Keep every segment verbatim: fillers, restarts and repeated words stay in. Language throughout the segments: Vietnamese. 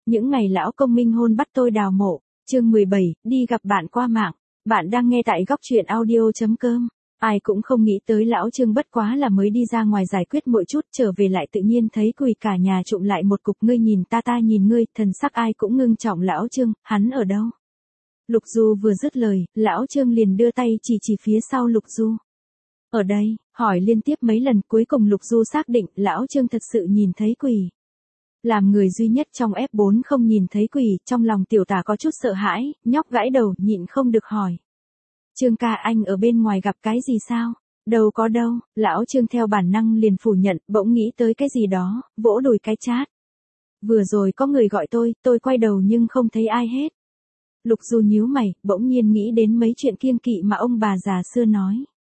Những ngày lão công minh hôn bắt tôi đào mộ, chương mười bảy, đi gặp bạn qua mạng. Bạn đang nghe tại góc truyện audio.com. Ai cũng không nghĩ tới lão Trương bất quá là mới đi ra ngoài giải quyết mỗi chút, trở về lại tự nhiên thấy quỳ cả nhà trụm lại một cục, ngươi nhìn ta ta nhìn ngươi, thần sắc ai cũng ngưng trọng. Lão Trương, hắn ở đâu? Lục Du vừa dứt lời, lão Trương liền đưa tay chỉ chỉ phía sau Lục Du. Ở đây, hỏi liên tiếp mấy lần, cuối cùng Lục Du xác định lão Trương thật sự nhìn thấy quỷ. Làm người duy nhất trong ép bốn không nhìn thấy quỷ, trong lòng tiểu tả có chút sợ hãi, nhóc gãi đầu, nhịn không được hỏi. Trương ca, anh ở bên ngoài gặp cái gì sao? Đâu có đâu, lão Trương theo bản năng liền phủ nhận, bỗng nghĩ tới cái gì đó, vỗ đùi cái chát. Vừa rồi có người gọi tôi, tôi quay đầu nhưng không thấy ai hết. Lục Du nhíu mày, bỗng nhiên nghĩ đến mấy chuyện kiêng kỵ mà ông bà già xưa nói.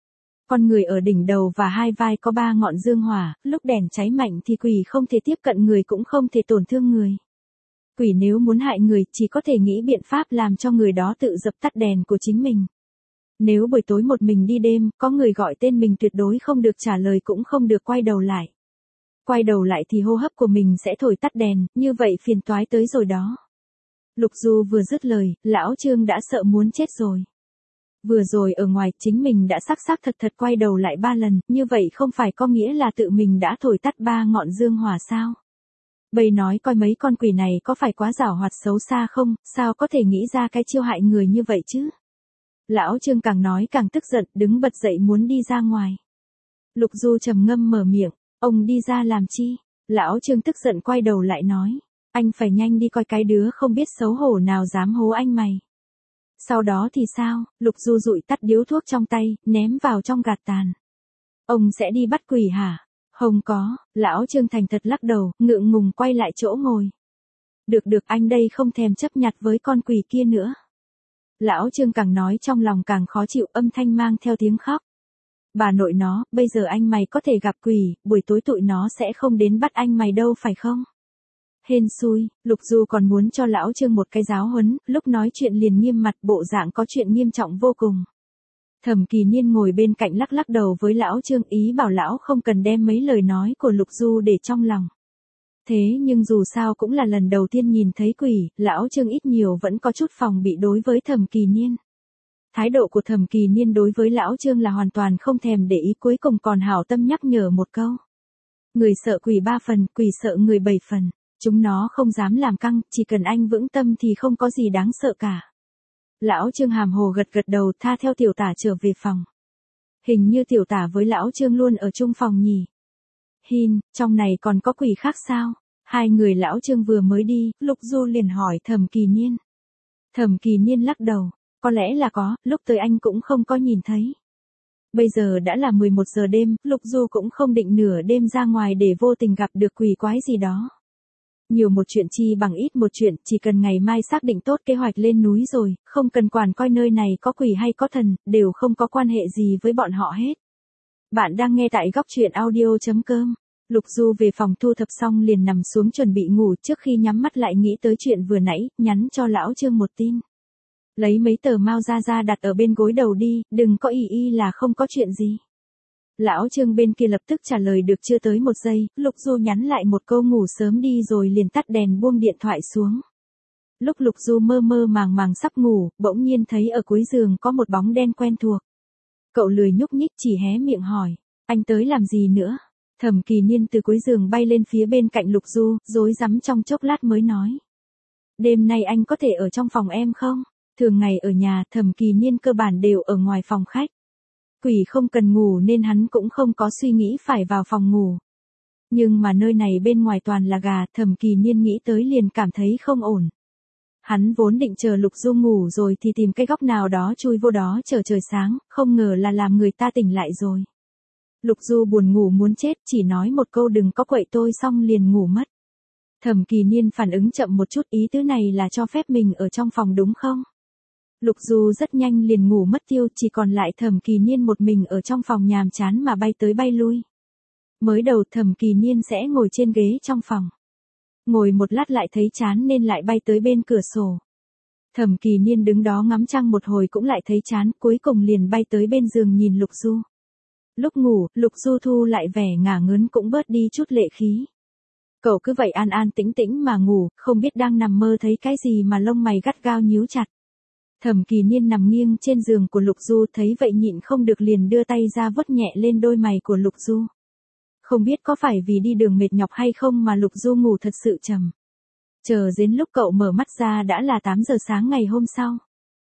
Con người ở đỉnh đầu và hai vai có ba ngọn dương hỏa, lúc đèn cháy mạnh thì quỷ không thể tiếp cận người cũng không thể tổn thương người. Quỷ nếu muốn hại người chỉ có thể nghĩ biện pháp làm cho người đó tự dập tắt đèn của chính mình. Nếu buổi tối một mình đi đêm, có người gọi tên mình tuyệt đối không được trả lời cũng không được quay đầu lại. Quay đầu lại thì hô hấp của mình sẽ thổi tắt đèn, như vậy phiền toái tới rồi đó. Lục Du vừa dứt lời, lão Trương đã sợ muốn chết rồi. Vừa rồi ở ngoài chính mình đã sắc sắc thật thật quay đầu lại ba lần, như vậy không phải có nghĩa là tự mình đã thổi tắt ba ngọn dương hỏa sao? Bầy nói coi mấy con quỷ này có phải quá giảo hoạt xấu xa không, sao có thể nghĩ ra cái chiêu hại người như vậy chứ? Lão Trương càng nói càng tức giận, đứng bật dậy muốn đi ra ngoài. Lục Du trầm ngâm mở miệng, ông đi ra làm chi? Lão Trương tức giận quay đầu lại nói, anh phải nhanh đi coi cái đứa không biết xấu hổ nào dám hố anh mày. Sau đó thì sao? Lục Du dụi tắt điếu thuốc trong tay, ném vào trong gạt tàn. Ông sẽ đi bắt quỷ hả? Không có, lão Trương thành thật lắc đầu, ngượng ngùng quay lại chỗ ngồi. Được được, anh đây không thèm chấp nhặt với con quỷ kia nữa. Lão Trương càng nói trong lòng càng khó chịu, âm thanh mang theo tiếng khóc. Bà nội nó, bây giờ anh mày có thể gặp quỷ, buổi tối tụi nó sẽ không đến bắt anh mày đâu phải không? Hên xui, Lục Du còn muốn cho lão Trương một cái giáo huấn, lúc nói chuyện liền nghiêm mặt, bộ dạng có chuyện nghiêm trọng vô cùng. Thẩm Kỳ Niên ngồi bên cạnh lắc lắc đầu với lão Trương, ý bảo lão không cần đem mấy lời nói của Lục Du để trong lòng. Thế nhưng dù sao cũng là lần đầu tiên nhìn thấy quỷ, lão Trương ít nhiều vẫn có chút phòng bị đối với Thẩm Kỳ Niên. Thái độ của Thẩm Kỳ Niên đối với lão Trương là hoàn toàn không thèm để ý, cuối cùng còn hảo tâm nhắc nhở một câu. Người sợ quỷ ba phần, quỷ sợ người bảy phần. Chúng nó không dám làm căng, chỉ cần anh vững tâm thì không có gì đáng sợ cả. Lão Trương hàm hồ gật gật đầu, tha theo tiểu tả trở về phòng. Hình như tiểu tả với lão Trương luôn ở chung phòng nhỉ. Hin, trong này còn có quỷ khác sao? Hai người lão Trương vừa mới đi, Lục Du liền hỏi Thẩm Kỳ Niên. Thẩm Kỳ Niên lắc đầu, có lẽ là có, lúc tới anh cũng không có nhìn thấy. Bây giờ đã là mười một giờ đêm, Lục Du cũng không định nửa đêm ra ngoài để vô tình gặp được quỷ quái gì đó. Nhiều một chuyện chi bằng ít một chuyện, chỉ cần ngày mai xác định tốt kế hoạch lên núi rồi, không cần quản coi nơi này có quỷ hay có thần, đều không có quan hệ gì với bọn họ hết. Bạn đang nghe tại góc truyện audio.com. Lục Du về phòng thu thập xong liền nằm xuống chuẩn bị ngủ, trước khi nhắm mắt lại nghĩ tới chuyện vừa nãy, nhắn cho lão Trương một tin. Lấy mấy tờ mao ra ra đặt ở bên gối đầu đi, đừng có y y là không có chuyện gì. Lão Trương bên kia lập tức trả lời được chưa tới một giây, Lục Du nhắn lại một câu ngủ sớm đi rồi liền tắt đèn buông điện thoại xuống. Lúc Lục Du mơ mơ màng màng sắp ngủ, bỗng nhiên thấy ở cuối giường có một bóng đen quen thuộc. Cậu lười nhúc nhích chỉ hé miệng hỏi, anh tới làm gì nữa? Thẩm Kỳ Niên từ cuối giường bay lên phía bên cạnh Lục Du, rối rắm trong chốc lát mới nói. Đêm nay anh có thể ở trong phòng em không? Thường ngày ở nhà, Thẩm Kỳ Niên cơ bản đều ở ngoài phòng khách. Quỷ không cần ngủ nên hắn cũng không có suy nghĩ phải vào phòng ngủ. Nhưng mà nơi này bên ngoài toàn là gà, Thẩm Kỳ Niên nghĩ tới liền cảm thấy không ổn. Hắn vốn định chờ Lục Du ngủ rồi thì tìm cái góc nào đó chui vô đó chờ trời sáng, không ngờ là làm người ta tỉnh lại rồi. Lục Du buồn ngủ muốn chết, chỉ nói một câu đừng có quậy tôi xong liền ngủ mất. Thẩm Kỳ Niên phản ứng chậm một chút, ý tứ này là cho phép mình ở trong phòng đúng không? Lục Du rất nhanh liền ngủ mất tiêu, chỉ còn lại Thẩm Kỳ Niên một mình ở trong phòng nhàm chán mà bay tới bay lui. Mới đầu Thẩm Kỳ Niên sẽ ngồi trên ghế trong phòng. Ngồi một lát lại thấy chán nên lại bay tới bên cửa sổ. Thẩm Kỳ Niên đứng đó ngắm trăng một hồi cũng lại thấy chán, cuối cùng liền bay tới bên giường nhìn Lục Du. Lúc ngủ, Lục Du thu lại vẻ ngả ngớn cũng bớt đi chút lệ khí. Cậu cứ vậy an an tĩnh tĩnh mà ngủ, không biết đang nằm mơ thấy cái gì mà lông mày gắt gao nhíu chặt. Thẩm Kỳ Niên nằm nghiêng trên giường của Lục Du thấy vậy nhịn không được liền đưa tay ra vuốt nhẹ lên đôi mày của Lục Du. Không biết có phải vì đi đường mệt nhọc hay không mà Lục Du ngủ thật sự trầm. Chờ đến lúc cậu mở mắt ra đã là tám giờ sáng ngày hôm sau.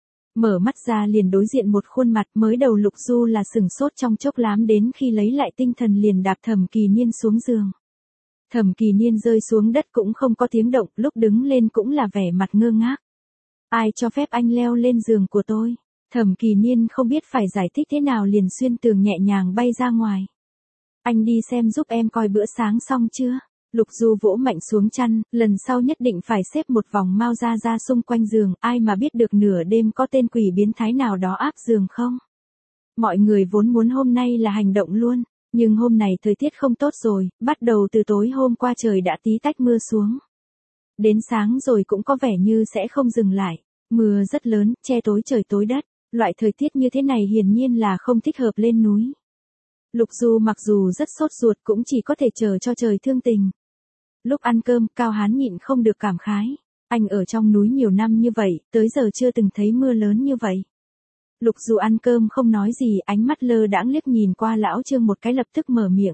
Mở mắt ra liền đối diện một khuôn mặt, mới đầu Lục Du là sừng sốt trong chốc lám, đến khi lấy lại tinh thần liền đạp Thẩm Kỳ Niên xuống giường. Thẩm Kỳ Niên rơi xuống đất cũng không có tiếng động, lúc đứng lên cũng là vẻ mặt ngơ ngác. Ai cho phép anh leo lên giường của tôi? Thẩm Kỳ Niên không biết phải giải thích thế nào liền xuyên tường nhẹ nhàng bay ra ngoài. Anh đi xem giúp em coi bữa sáng xong chưa? Lục Du vỗ mạnh xuống chăn, lần sau nhất định phải xếp một vòng Mao Gia Gia xung quanh giường, ai mà biết được nửa đêm có tên quỷ biến thái nào đó áp giường không? Mọi người vốn muốn hôm nay là hành động luôn, nhưng hôm này thời tiết không tốt rồi, bắt đầu từ tối hôm qua trời đã tí tách mưa xuống. Đến sáng rồi cũng có vẻ như sẽ không dừng lại, mưa rất lớn, che tối trời tối đất, loại thời tiết như thế này hiển nhiên là không thích hợp lên núi. Lục Du mặc dù rất sốt ruột cũng chỉ có thể chờ cho trời thương tình. Lúc ăn cơm, Cao Hán nhịn không được cảm khái. Anh ở trong núi nhiều năm như vậy, tới giờ chưa từng thấy mưa lớn như vậy. Lục Du ăn cơm không nói gì, ánh mắt lơ đãng liếc nhìn qua Lão Trương một cái lập tức mở miệng.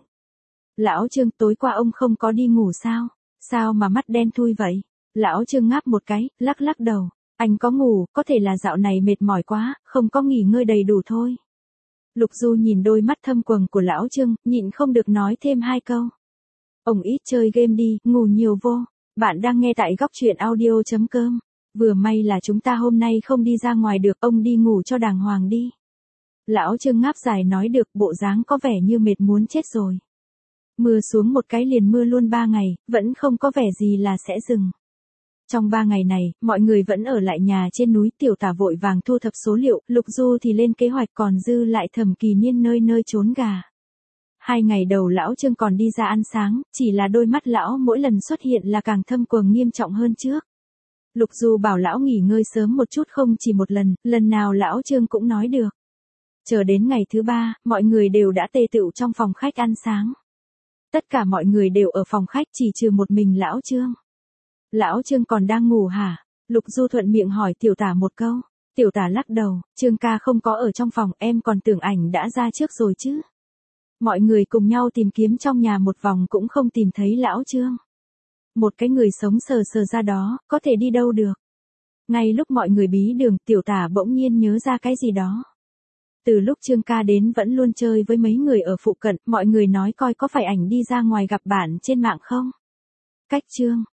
Lão Trương, tối qua ông không có đi ngủ sao? Sao mà mắt đen thui vậy? Lão Trương ngáp một cái, lắc lắc đầu. Anh có ngủ, có thể là dạo này mệt mỏi quá, không có nghỉ ngơi đầy đủ thôi. Lục Du nhìn đôi mắt thâm quầng của Lão Trương, nhịn không được nói thêm hai câu. Ông ít chơi game đi, ngủ nhiều vô. Bạn đang nghe tại góc truyện audio chấm com. Vừa may là chúng ta hôm nay không đi ra ngoài được, ông đi ngủ cho đàng hoàng đi. Lão Trương ngáp dài nói được, bộ dáng có vẻ như mệt muốn chết rồi. Mưa xuống một cái liền mưa luôn ba ngày, vẫn không có vẻ gì là sẽ dừng. Trong ba ngày này, mọi người vẫn ở lại nhà trên núi, Tiểu Tả vội vàng thu thập số liệu, Lục Du thì lên kế hoạch, còn dư lại Thẩm Kỳ Niên nơi nơi trốn gà. Hai ngày đầu Lão Trương còn đi ra ăn sáng, chỉ là đôi mắt lão mỗi lần xuất hiện là càng thâm quầng nghiêm trọng hơn trước. Lục Du bảo lão nghỉ ngơi sớm một chút không chỉ một lần, lần nào Lão Trương cũng nói được. Chờ đến ngày thứ ba, mọi người đều đã tề tựu trong phòng khách ăn sáng. Tất cả mọi người đều ở phòng khách chỉ trừ một mình Lão Trương. Lão Trương còn đang ngủ hả? Lục Du thuận miệng hỏi Tiểu Tả một câu. Tiểu Tả lắc đầu, Trương ca không có ở trong phòng, em còn tưởng ảnh đã ra trước rồi chứ. Mọi người cùng nhau tìm kiếm trong nhà một vòng cũng không tìm thấy Lão Trương. Một cái người sống sờ sờ ra đó, có thể đi đâu được. Ngay lúc mọi người bí đường, Tiểu Tả bỗng nhiên nhớ ra cái gì đó. Từ lúc Trương ca đến vẫn luôn chơi với mấy người ở phụ cận, mọi người nói coi có phải ảnh đi ra ngoài gặp bạn trên mạng không? Cách Trương,